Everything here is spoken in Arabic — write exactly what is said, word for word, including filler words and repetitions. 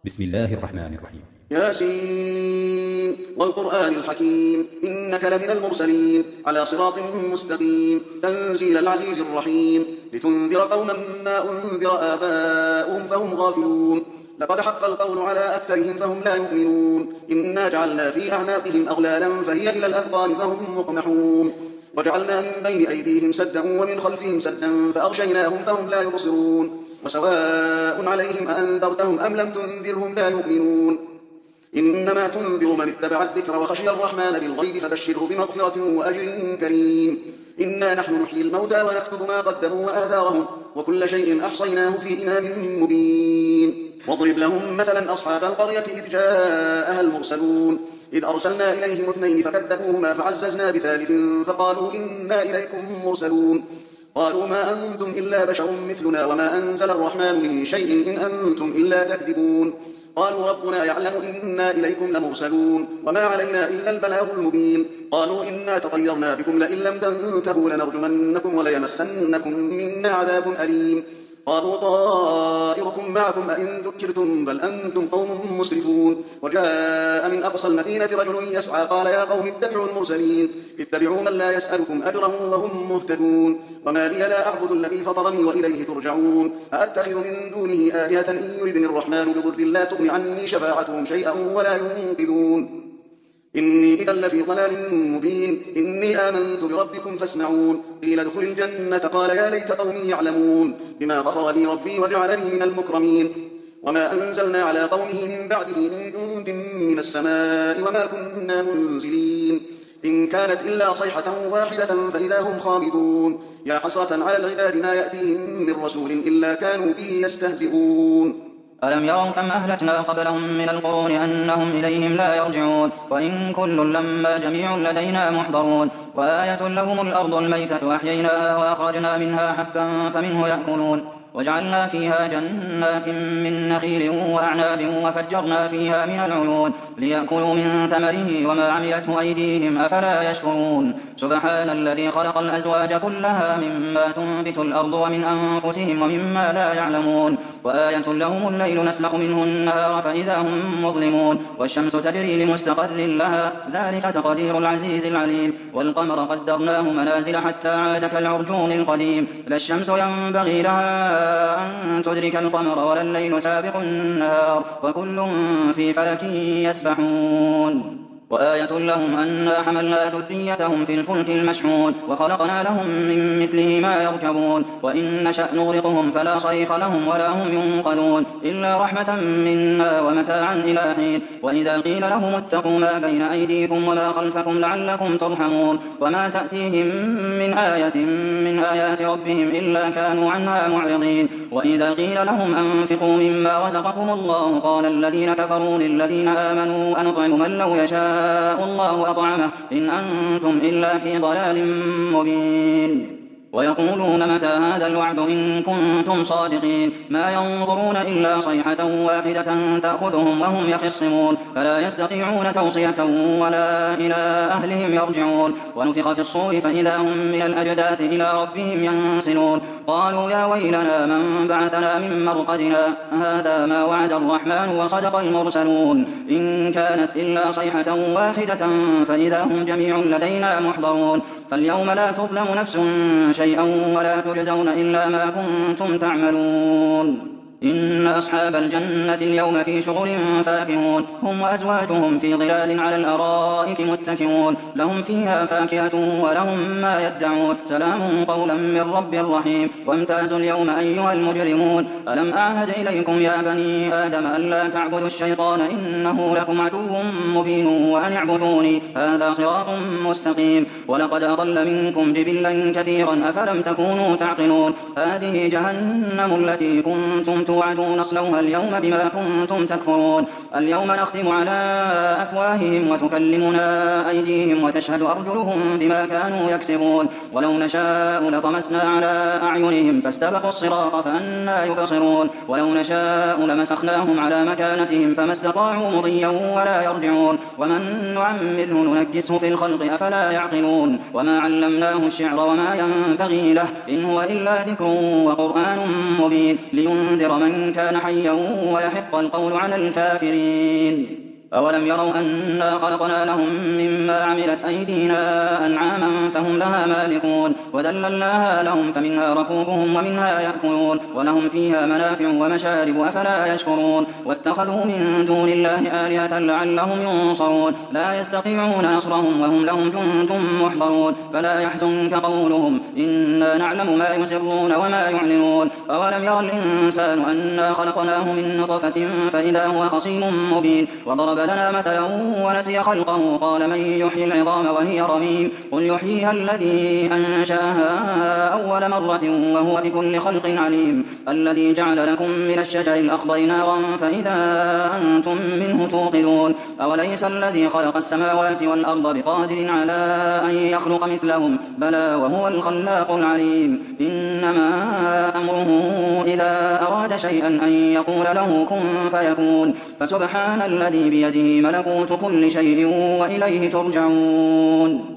بسم الله الرحمن الرحيم. ياسين والقرآن الحكيم إنك لمن المرسلين على صراط مستقيم تنزيل العزيز الرحيم لتنذر قوما ما أنذر آباؤهم فهم غافلون لقد حق القول على أكثرهم فهم لا يؤمنون إنا جعلنا في أعناقهم أغلالا فهي إلى الأذقان فهم مقمحون وجعلنا من بين أيديهم سدا ومن خلفهم سدا فأغشيناهم فهم لا يبصرون وسواء عليهم أأنذرتهم أم لم تنذرهم لا يؤمنون إنما تنذر من اتبع الذكر وخشي الرحمن بالغيب فبشره بمغفرة وأجر كريم إنا نحن نحيي الموتى ونكتب ما قدموا وآثارهم وكل شيء أحصيناه في إمام مبين واضرب لهم مثلا أصحاب القرية إذ جاءها المرسلون إذ أرسلنا إليهم اثنين فكذبوهما فعززنا بثالث فقالوا إنا إليكم مرسلون قالوا ما أنتم إلا بشر مثلنا وما أنزل الرحمن من شيء إن أنتم إلا تكذبون قالوا ربنا يعلم إنا إليكم لمرسلون وما علينا إلا البلاغ المبين قالوا إنا تطيرنا بكم لئن لم تنتهوا لنرجمنكم وليمسنكم منا عذاب أليم قالوا طائركم معكم أئن ذكرتم بل أنتم قوم مسرفون وجاء من أقصى المدينة رجل يسعى قال يا قوم اتبعوا المرسلين اتبعوا من لا يسألكم أجرا وهم مهتدون وما لي لا أعبد الذي فطرني وإليه ترجعون أأتخذ من دونه آلهة إن يردني الرحمن بضر لا تغن عني شفاعتهم شيئا ولا ينقذون إني إذا لفي ضلال مبين إني آمنت بربكم فاسمعون قيل ادخل الجنة قال يا ليت قومي يعلمون بما غفر لي ربي وجعلني من المكرمين وما أنزلنا على قومه من بعده من جند من السماء وما كنا منزلين إن كانت إلا صيحة واحدة فإذا هم خامدون يا حسرة على العباد ما يأتيهم من رسول إلا كانوا به يستهزئون ألم يروا كم أهلكنا قبلهم من القرون أنهم إليهم لا يرجعون وإن كل لما جميع لدينا محضرون وآية لهم الأرض الميتة أحييناها وأخرجنا منها حبا فمنه يأكلون وجعلنا فيها جنات من نخيل وأعناب وفجرنا فيها من العيون ليأكلوا من ثمره وما عملته أيديهم أفلا يشكرون سبحان الذي خلق الأزواج كلها مما تنبت الأرض ومن أنفسهم ومما لا يعلمون وآية لهم الليل نسلخ منه النهار فإذا هم مظلمون والشمس تجري لمستقر لها ذلك تقدير العزيز العليم والقمر قدرناه منازل حتى عاد كالعرجون القديم لا الشمس ينبغي لها أن تدرك القمر ولا الليل سابق النهار وكل في فلك يسبحون وآية لهم أنا حملنا ذريتهم في الفلك المشحون وخلقنا لهم من مثله ما يركبون وإن نشأ نغرقهم فلا صريخ لهم ولا هم ينقذون إلا رحمة منا ومتاعا إلى حين وإذا قيل لهم اتقوا ما بين أيديكم وما خلفكم لعلكم ترحمون وما تأتيهم من آية من آيات ربهم إلا كانوا عنها معرضين وإذا قيل لهم أنفقوا مما رزقكم الله قال الذين كفروا للذين آمنوا أنطعم من لو يشاء الله أطعمه إن أنتم إلا في ضلال مبين ويقولون متى هذا الوعد إن كنتم صادقين ما ينظرون إلا صيحة واحدة تأخذهم وهم يخصمون فلا يستطيعون توصية ولا إلى أهلهم يرجعون ونفخ في الصور فإذا هم من الأجداث إلى ربهم ينسلون قالوا يا ويلنا من بعثنا من مرقدنا هذا ما وعد الرحمن وصدق المرسلون إن كانت إلا صيحة واحدة فإذا هم جميع لدينا محضرون فاليوم لا تظلم نفس شيئا ولا تجزون إلا ما كنتم تعملون إن أصحاب الجنة اليوم في شغل فاكهون هم وأزواجهم في ظلال على الأرائك متكئون لهم فيها فاكهة ولهم ما يدعون سلام قولا من رب رحيم وامتازوا اليوم أيها المجرمون ألم أعهد إليكم يا بني آدم ألا تعبدوا الشيطان إنه لكم عدو مبين وأن اعبدوني هذا صراط مستقيم ولقد أضل منكم جبلا كثيرا أفلم تكونوا تعقلون هذه جهنم التي كنتم توعدون اصلوها اليوم بما كنتم تكفرون اليوم نختم على أفواههم وتكلمنا أيديهم وتشهد أرجلهم بما كانوا يكسبون ولو نشاء لطمسنا على أعينهم فاستبقوا الصراط فأنى يبصرون ولو نشاء لمسخناهم على مكانتهم فما استطاعوا مضيا ولا يرجعون ومن نعمره ننكسه في الخلق أفلا يعقلون وما علمناه الشعر وما ينبغي له إن هو إلا ذكر وقرآن مبين لينذر ومن كان حيا ويحق القول على الكافرين. أولم يروا أنا خلقنا لهم مما عملت أيدينا أنعاما فهم لها مالكون وذللناها لهم فمنها ركوبهم ومنها يأكلون ولهم فيها منافع ومشارب أفلا يشكرون واتخذوا من دون الله آلهة لعلهم ينصرون لا يستطيعون نصرهم وهم لهم جند محضرون فلا يحزنك قولهم إنا نعلم ما يسرون وما يعلنون. أولم يرى الإنسان أنا خلقناه من نطفة فإذا هو خصيم مبين وضرب لنا مثلا ونسي خلقه قال من يحيي العظام وهي رميم قل يحييها الذي أنشأها أول مرة وهو بكل خلق عليم الذي جعل لكم من الشجر الأخضر نارا فإذا أنتم منه توقدون أوليس الذي خلق السماوات والأرض بقادر على أن يخلق مثلهم بلى وهو الخلاق العليم إنما أمره إذا أراد شيئا أن يقول له كن فيكون فسبحان الذي بيده ملكوت كل شيء وإليه ترجعون.